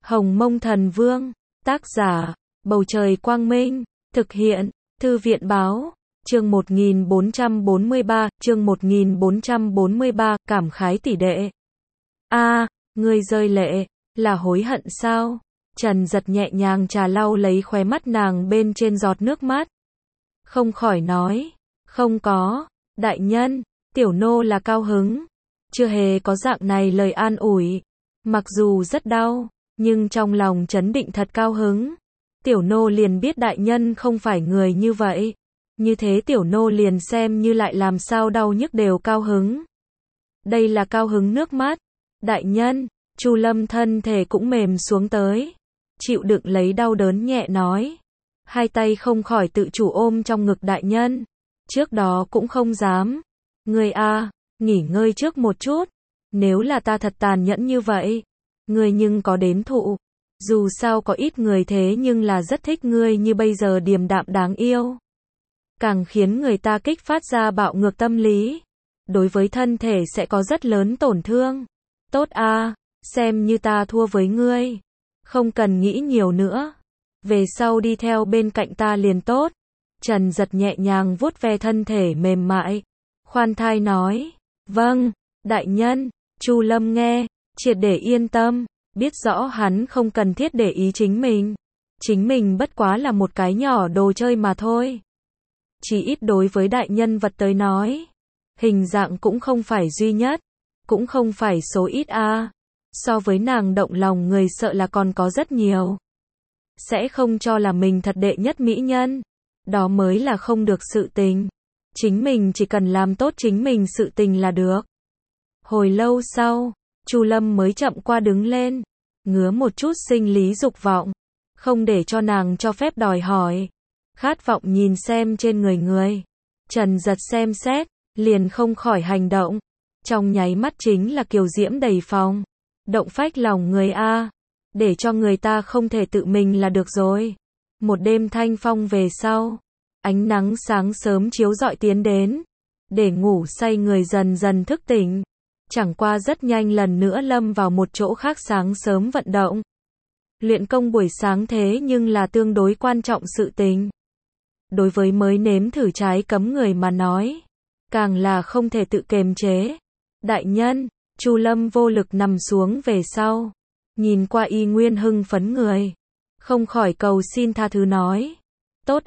Hồng Mông Thần Vương, tác giả, Bầu Trời Quang Minh, thực hiện, Thư viện Báo, chương 1443, cảm khái tỷ đệ. Ngươi rơi lệ, là hối hận sao? Trần Giật nhẹ nhàng trà lau lấy khóe mắt nàng bên trên giọt nước mắt. Không khỏi nói, không có, đại nhân, tiểu nô là cao hứng. Chưa hề có dạng này lời an ủi. Mặc dù rất đau, nhưng trong lòng trấn định thật cao hứng. Tiểu nô liền biết đại nhân không phải người như vậy. Như thế tiểu nô liền xem như lại làm sao đau nhức đều cao hứng. Đây là cao hứng nước mắt. Đại nhân, Chu Lâm thân thể cũng mềm xuống tới. Chịu đựng lấy đau đớn nhẹ nói. Hai tay không khỏi tự chủ ôm trong ngực đại nhân. Trước đó cũng không dám. Ngươi nghỉ ngơi trước một chút. Nếu là ta thật tàn nhẫn như vậy, ngươi nhưng có đến thụ. Dù sao có ít người thế nhưng là rất thích ngươi như bây giờ điềm đạm đáng yêu. Càng khiến người ta kích phát ra bạo ngược tâm lý. Đối với thân thể sẽ có rất lớn tổn thương. Tốt xem như ta thua với ngươi. Không cần nghĩ nhiều nữa. Về sau đi theo bên cạnh ta liền tốt. Trần Giật nhẹ nhàng vuốt ve thân thể mềm mại. Khoan thai nói. Vâng, đại nhân. Chu Lâm nghe, triệt để yên tâm. Biết rõ hắn không cần thiết để ý chính mình. Chính mình bất quá là một cái nhỏ đồ chơi mà thôi. Chỉ ít đối với đại nhân vật tới nói. Hình dạng cũng không phải duy nhất. Cũng không phải số ít So với nàng động lòng người sợ là còn có rất nhiều. Sẽ không cho là mình thật đệ nhất mỹ nhân. Đó mới là không được sự tình. Chính mình chỉ cần làm tốt chính mình sự tình là được. Hồi lâu sau, Chu Lâm mới chậm qua đứng lên. Ngứa một chút sinh lý dục vọng. Không để cho nàng cho phép đòi hỏi. Khát vọng nhìn xem trên người. Trần Giật xem xét, liền không khỏi hành động. Trong nháy mắt chính là kiều diễm đầy phòng. Động phách lòng người để cho người ta không thể tự mình là được rồi. Một đêm thanh phong về sau. Ánh nắng sáng sớm chiếu rọi tiến đến. Để ngủ say người dần dần thức tỉnh. Chẳng qua rất nhanh lần nữa lâm vào một chỗ khác sáng sớm vận động. Luyện công buổi sáng thế nhưng là tương đối quan trọng sự tình. Đối với mới nếm thử trái cấm người mà nói. Càng là không thể tự kiềm chế. Đại nhân, Chu Lâm vô lực nằm xuống về sau. Nhìn qua y nguyên hưng phấn người. Không khỏi cầu xin tha thứ nói. Tốt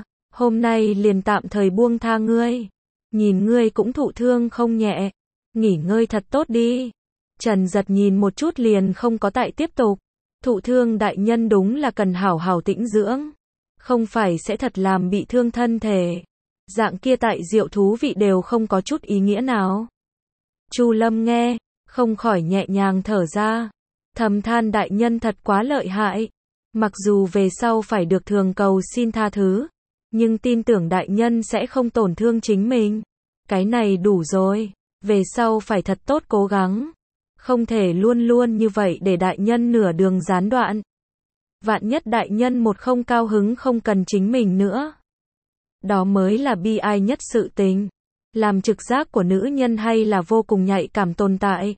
hôm nay liền tạm thời buông tha ngươi. Nhìn ngươi cũng thụ thương không nhẹ. Nghỉ ngơi thật tốt đi. Trần Giật nhìn một chút liền không có tại tiếp tục. Thụ thương đại nhân đúng là cần hảo hảo tĩnh dưỡng. Không phải sẽ thật làm bị thương thân thể. Dạng kia tại diệu thú vị đều không có chút ý nghĩa nào. Chu Lâm nghe, không khỏi nhẹ nhàng thở ra. Thầm than đại nhân thật quá lợi hại. Mặc dù về sau phải được thường cầu xin tha thứ. Nhưng tin tưởng đại nhân sẽ không tổn thương chính mình. Cái này đủ rồi. Về sau phải thật tốt cố gắng. Không thể luôn luôn như vậy để đại nhân nửa đường gián đoạn. Vạn nhất đại nhân một không cao hứng không cần chính mình nữa. Đó mới là bi ai nhất sự tình. Làm trực giác của nữ nhân hay là vô cùng nhạy cảm tồn tại.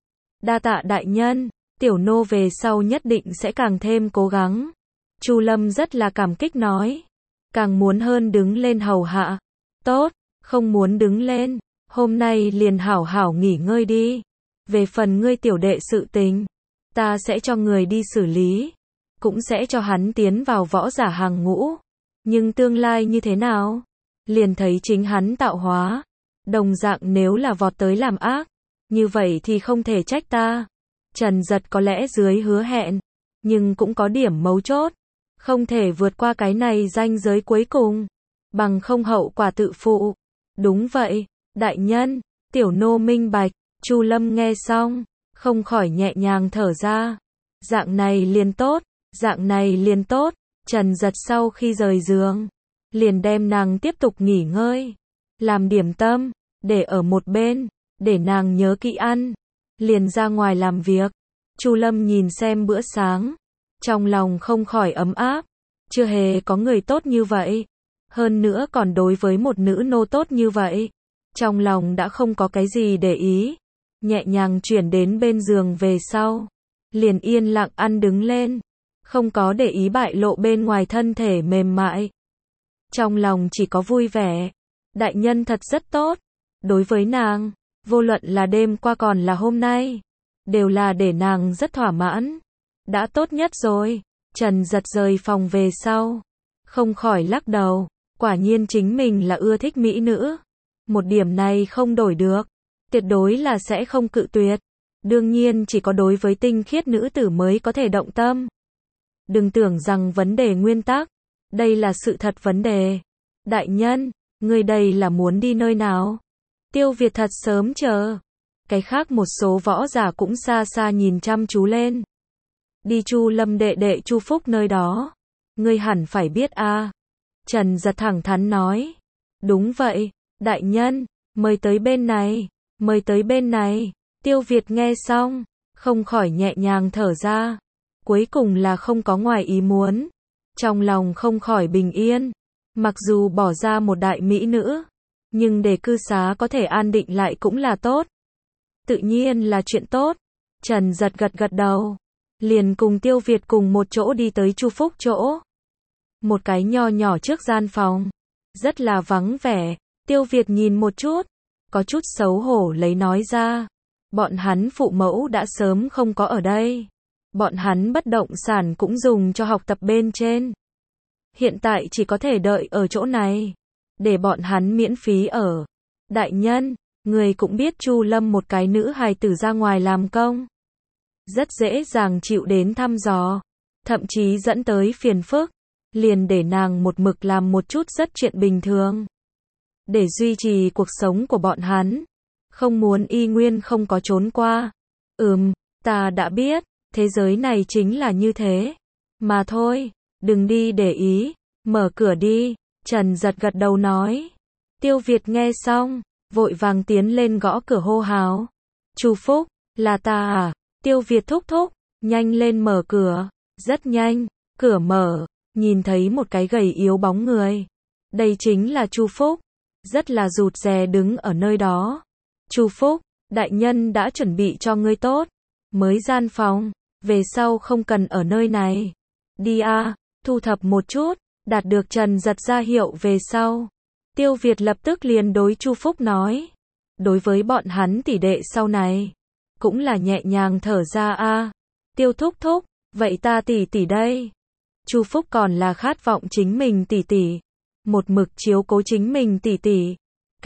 Đa tạ đại nhân, tiểu nô về sau nhất định sẽ càng thêm cố gắng. Chu Lâm rất là cảm kích nói. Càng muốn hơn đứng lên hầu hạ. Tốt, không muốn đứng lên. Hôm nay liền hảo hảo nghỉ ngơi đi. Về phần ngươi tiểu đệ sự tình, ta sẽ cho người đi xử lý. Cũng sẽ cho hắn tiến vào võ giả hàng ngũ. Nhưng tương lai như thế nào? Liền thấy chính hắn tạo hóa. Đồng dạng nếu là vọt tới làm ác, như vậy thì không thể trách ta. Trần Giật có lẽ dưới hứa hẹn, nhưng cũng có điểm mấu chốt. Không thể vượt qua cái này ranh giới cuối cùng. Bằng không hậu quả tự phụ. Đúng vậy, đại nhân, tiểu nô minh bạch. Chu Lâm nghe xong, không khỏi nhẹ nhàng thở ra. Dạng này liền tốt, dạng này liền tốt. Trần Giật sau khi rời giường, liền đem nàng tiếp tục nghỉ ngơi. Làm điểm tâm, để ở một bên, để nàng nhớ kỹ ăn. Liền ra ngoài làm việc. Chu Lâm nhìn xem bữa sáng. Trong lòng không khỏi ấm áp. Chưa hề có người tốt như vậy. Hơn nữa còn đối với một nữ nô tốt như vậy. Trong lòng đã không có cái gì để ý. Nhẹ nhàng chuyển đến bên giường về sau. liền yên lặng ăn đứng lên, không có để ý bại lộ bên ngoài thân thể mềm mại. Trong lòng chỉ có vui vẻ, đại nhân thật rất tốt. Đối với nàng, vô luận là đêm qua còn là hôm nay, đều là để nàng rất thỏa mãn. Đã tốt nhất rồi. Trần Giật rời phòng về sau, không khỏi lắc đầu, quả nhiên chính mình là ưa thích mỹ nữ. Một điểm này không đổi được, tuyệt đối là sẽ không cự tuyệt. Đương nhiên chỉ có đối với tinh khiết nữ tử mới có thể động tâm. Đừng tưởng rằng vấn đề nguyên tắc, đây là sự thật vấn đề. Đại nhân, người đây là muốn đi nơi nào? Tiêu Việt thật sớm chờ. Cái khác một số võ giả cũng xa xa nhìn chăm chú lên. Đi Chu Lâm đệ đệ Chu Phúc nơi đó. Ngươi hẳn phải biết a. Trần Giật thẳng thắn nói. Đúng vậy, đại nhân, mời tới bên này, mời tới bên này. Tiêu Việt nghe xong, không khỏi nhẹ nhàng thở ra. Cuối cùng là không có ngoài ý muốn. Trong lòng không khỏi bình yên. Mặc dù bỏ ra một đại mỹ nữ, nhưng để cư xá có thể an định lại cũng là tốt. Tự nhiên là chuyện tốt. Trần Giật gật gật đầu, liền cùng Tiêu Việt cùng một chỗ đi tới Chu Phúc chỗ. Một cái nho nhỏ trước gian phòng, rất là vắng vẻ. Tiêu Việt nhìn một chút, có chút xấu hổ lấy nói ra. Bọn hắn phụ mẫu đã sớm không có ở đây. Bọn hắn bất động sản cũng dùng cho học tập bên trên. Hiện tại chỉ có thể đợi ở chỗ này, để bọn hắn miễn phí ở. Đại nhân, người cũng biết Chu Lâm một cái nữ hài tử ra ngoài làm công. Rất dễ dàng chịu đến thăm dò, thậm chí dẫn tới phiền phức. Liền để nàng một mực làm một chút rất chuyện bình thường. Để duy trì cuộc sống của bọn hắn. Không muốn y nguyên không có trốn qua. Ta đã biết, thế giới này chính là như thế. Mà thôi, đừng đi để ý, mở cửa đi. Trần Giật gật đầu nói. Tiêu Việt nghe xong, vội vàng tiến lên gõ cửa hô hào. Chu Phúc, là ta à? Tiêu Việt thúc thúc, nhanh lên mở cửa. Rất nhanh, cửa mở, nhìn thấy một cái gầy yếu bóng người. Đây chính là Chu Phúc, rất là rụt rè đứng ở nơi đó. Chu Phúc, đại nhân đã chuẩn bị cho ngươi tốt, mới gian phòng, về sau không cần ở nơi này. Đi a, thu thập một chút. Đạt được Trần Giật ra hiệu về sau, Tiêu Việt lập tức liền đối Chu Phúc nói. Đối với bọn hắn tỷ đệ sau này, cũng là nhẹ nhàng thở ra a. Tiêu thúc thúc, vậy ta tỷ tỷ đây. Chu Phúc còn là khát vọng chính mình tỷ tỷ, một mực chiếu cố chính mình tỷ tỷ.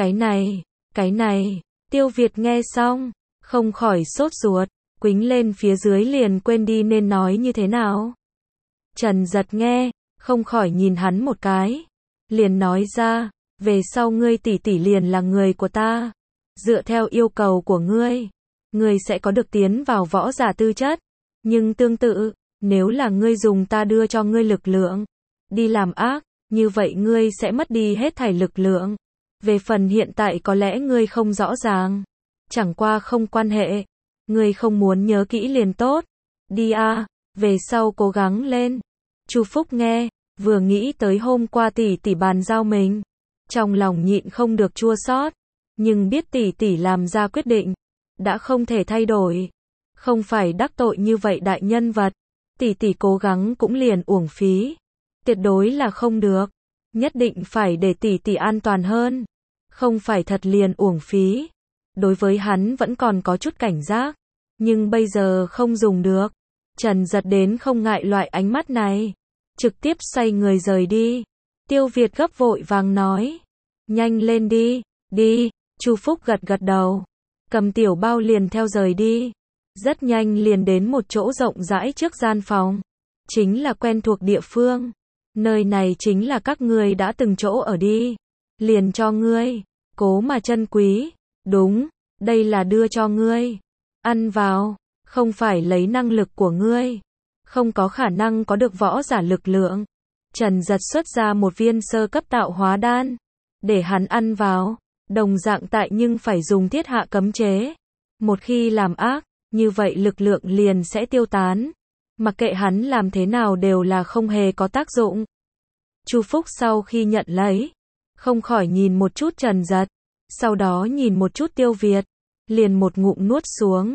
Cái này, Tiêu Việt nghe xong, không khỏi sốt ruột, quýnh lên phía dưới liền quên đi nên nói như thế nào. Trần Giật nghe, không khỏi nhìn hắn một cái, liền nói ra, về sau ngươi tỷ tỷ liền là người của ta. Dựa theo yêu cầu của ngươi sẽ có được tiến vào võ giả tư chất. Nhưng tương tự, nếu là ngươi dùng ta đưa cho ngươi lực lượng, đi làm ác, như vậy ngươi sẽ mất đi hết thảy lực lượng. Về phần hiện tại có lẽ ngươi không rõ ràng, chẳng qua không quan hệ, ngươi không muốn nhớ kỹ liền tốt. Đi a, về sau cố gắng lên. Chu Phúc nghe, vừa nghĩ tới hôm qua tỷ tỷ bàn giao mình, trong lòng nhịn không được chua xót, nhưng biết tỷ tỷ làm ra quyết định, đã không thể thay đổi, không phải đắc tội như vậy đại nhân vật, tỷ tỷ cố gắng cũng liền uổng phí, tuyệt đối là không được, nhất định phải để tỷ tỷ an toàn hơn, không phải thật liền uổng phí. Đối với hắn vẫn còn có chút cảnh giác, nhưng bây giờ không dùng được. Trần Giật đến không ngại loại ánh mắt này, trực tiếp xoay người rời đi. Tiêu Việt gấp vội vàng nói, nhanh lên đi, đi. Chu Phúc gật gật đầu, cầm tiểu bao liền theo rời đi. Rất nhanh liền đến một chỗ rộng rãi trước gian phòng, chính là quen thuộc địa phương. Nơi này chính là các ngươi đã từng chỗ ở đi, liền cho ngươi, cố mà trân quý. Đúng, đây là đưa cho ngươi, ăn vào, không phải lấy năng lực của ngươi, không có khả năng có được võ giả lực lượng. Trần Giật xuất ra một viên sơ cấp tạo hóa đan, để hắn ăn vào, đồng dạng tại nhưng phải dùng thiết hạ cấm chế. Một khi làm ác, như vậy lực lượng liền sẽ tiêu tán. Mặc kệ hắn làm thế nào đều là không hề có tác dụng. Chu Phúc sau khi nhận lấy, không khỏi nhìn một chút Trần Giật, sau đó nhìn một chút Tiêu Việt, liền một ngụm nuốt xuống.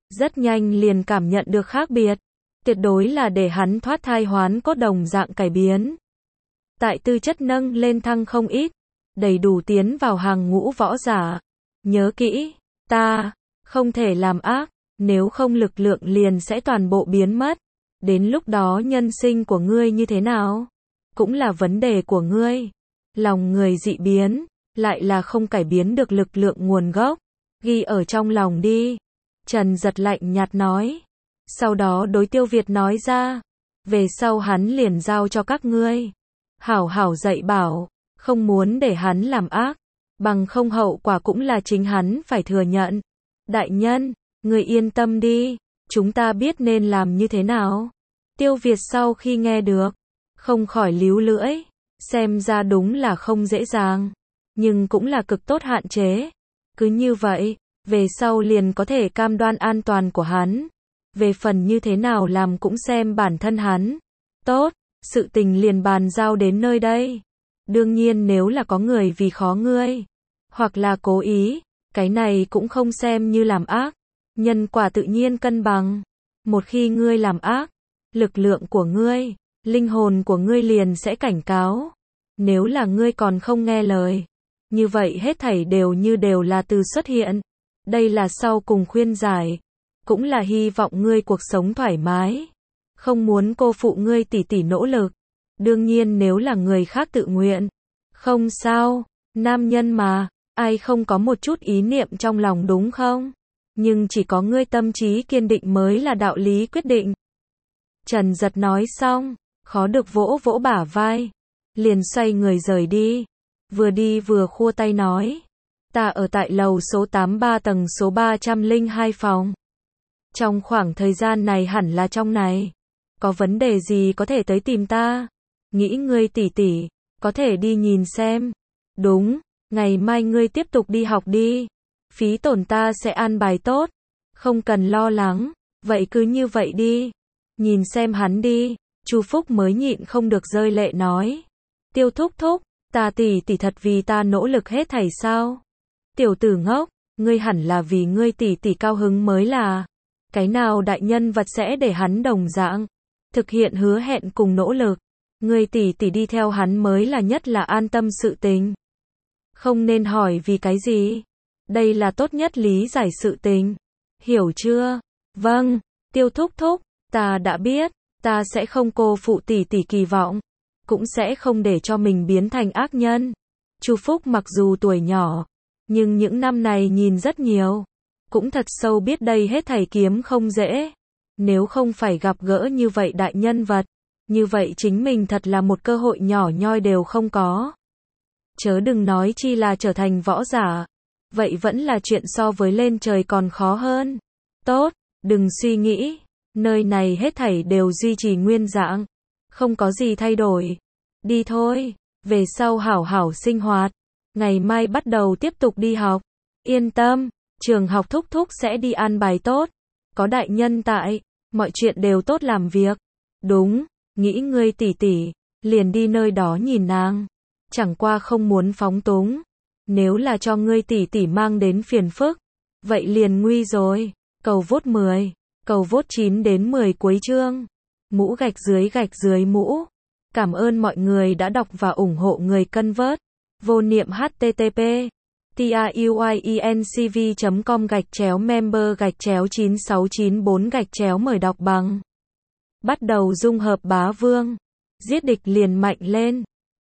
rất nhanh liền cảm nhận được khác biệt. Tuyệt đối là để hắn thoát thai hoán cốt đồng dạng cải biến. Tại tư chất nâng lên thăng không ít, đầy đủ tiến vào hàng ngũ võ giả. Nhớ kỹ, ta không thể làm ác, nếu không lực lượng liền sẽ toàn bộ biến mất. Đến lúc đó nhân sinh của ngươi như thế nào? Cũng là vấn đề của ngươi. Lòng người dị biến, lại là không cải biến được lực lượng nguồn gốc. Ghi ở trong lòng đi. Trần Giật lạnh nhạt nói. Sau đó đối Tiêu Việt nói ra. Về sau hắn liền giao cho các ngươi. Hảo hảo dạy bảo, không muốn để hắn làm ác. Bằng không hậu quả cũng là chính hắn phải thừa nhận. Đại nhân, người yên tâm đi. Chúng ta biết nên làm như thế nào. Tiêu Việt sau khi nghe được, không khỏi líu lưỡi. Xem ra đúng là không dễ dàng. Nhưng cũng là cực tốt hạn chế. Cứ như vậy, về sau liền có thể cam đoan an toàn của hắn. Về phần như thế nào làm cũng xem bản thân hắn. Tốt, sự tình liền bàn giao đến nơi đây. Đương nhiên nếu là có người vì khó ngươi, hoặc là cố ý, cái này cũng không xem như làm ác. Nhân quả tự nhiên cân bằng. Một khi ngươi làm ác, lực lượng của ngươi, linh hồn của ngươi liền sẽ cảnh cáo. Nếu là ngươi còn không nghe lời, như vậy hết thảy đều là từ xuất hiện. Đây là sau cùng khuyên giải, cũng là hy vọng ngươi cuộc sống thoải mái. Không muốn cô phụ ngươi tỉ tỉ nỗ lực. Đương nhiên nếu là người khác tự nguyện, không sao, nam nhân mà, ai không có một chút ý niệm trong lòng đúng không? Nhưng chỉ có ngươi tâm trí kiên định mới là đạo lý quyết định. Trần Giật nói xong, khó được vỗ vỗ bả vai, liền xoay người rời đi vừa khua tay nói, ta ở tại lầu số 83 tầng số 302 phòng. Trong khoảng thời gian này hẳn là trong này, có vấn đề gì có thể tới tìm ta, nghĩ ngươi tỉ tỉ, có thể đi nhìn xem. Đúng, ngày mai ngươi tiếp tục đi học đi, phí tổn ta sẽ an bài tốt, không cần lo lắng, vậy cứ như vậy đi. Nhìn xem hắn đi, Chu Phúc mới nhịn không được rơi lệ nói. Tiêu thúc thúc, ta tỉ tỉ thật vì ta nỗ lực hết thảy sao? Tiểu tử ngốc, ngươi hẳn là vì ngươi tỉ tỉ cao hứng mới là. Cái nào đại nhân vật sẽ để hắn đồng dạng thực hiện hứa hẹn cùng nỗ lực. Ngươi tỉ tỉ đi theo hắn mới là nhất là an tâm sự tình. Không nên hỏi vì cái gì. Đây là tốt nhất lý giải sự tình. Hiểu chưa? Vâng, Tiêu thúc thúc, ta đã biết, ta sẽ không cô phụ tỉ tỉ kỳ vọng, cũng sẽ không để cho mình biến thành ác nhân. Chu Phúc mặc dù tuổi nhỏ, nhưng những năm này nhìn rất nhiều, cũng thật sâu biết đây hết thảy kiếm không dễ. Nếu không phải gặp gỡ như vậy đại nhân vật, như vậy chính mình thật là một cơ hội nhỏ nhoi đều không có. Chớ đừng nói chi là trở thành võ giả, vậy vẫn là chuyện so với lên trời còn khó hơn. Tốt, đừng suy nghĩ, nơi này hết thảy đều duy trì nguyên dạng, không có gì thay đổi. Đi thôi, về sau hảo hảo sinh hoạt, ngày mai bắt đầu tiếp tục đi học. Yên tâm, trường học thúc thúc sẽ đi an bài tốt, có đại nhân tại, mọi chuyện đều tốt làm việc. Đúng, nghĩ ngươi tỉ tỉ, liền đi nơi đó nhìn nàng. Chẳng qua không muốn phóng túng. Nếu là cho ngươi tỉ tỉ mang đến phiền phức, vậy liền nguy rồi. Cầu vote 10, cầu vote 9 đến 10 cuối chương. Mũ gạch dưới mũ. Cảm ơn mọi người đã đọc và ủng hộ người cân vớt. Vô niệm http truyencv.com/member/9694 mời đọc bằng. Bắt đầu dung hợp bá vương. Giết địch liền mạnh lên.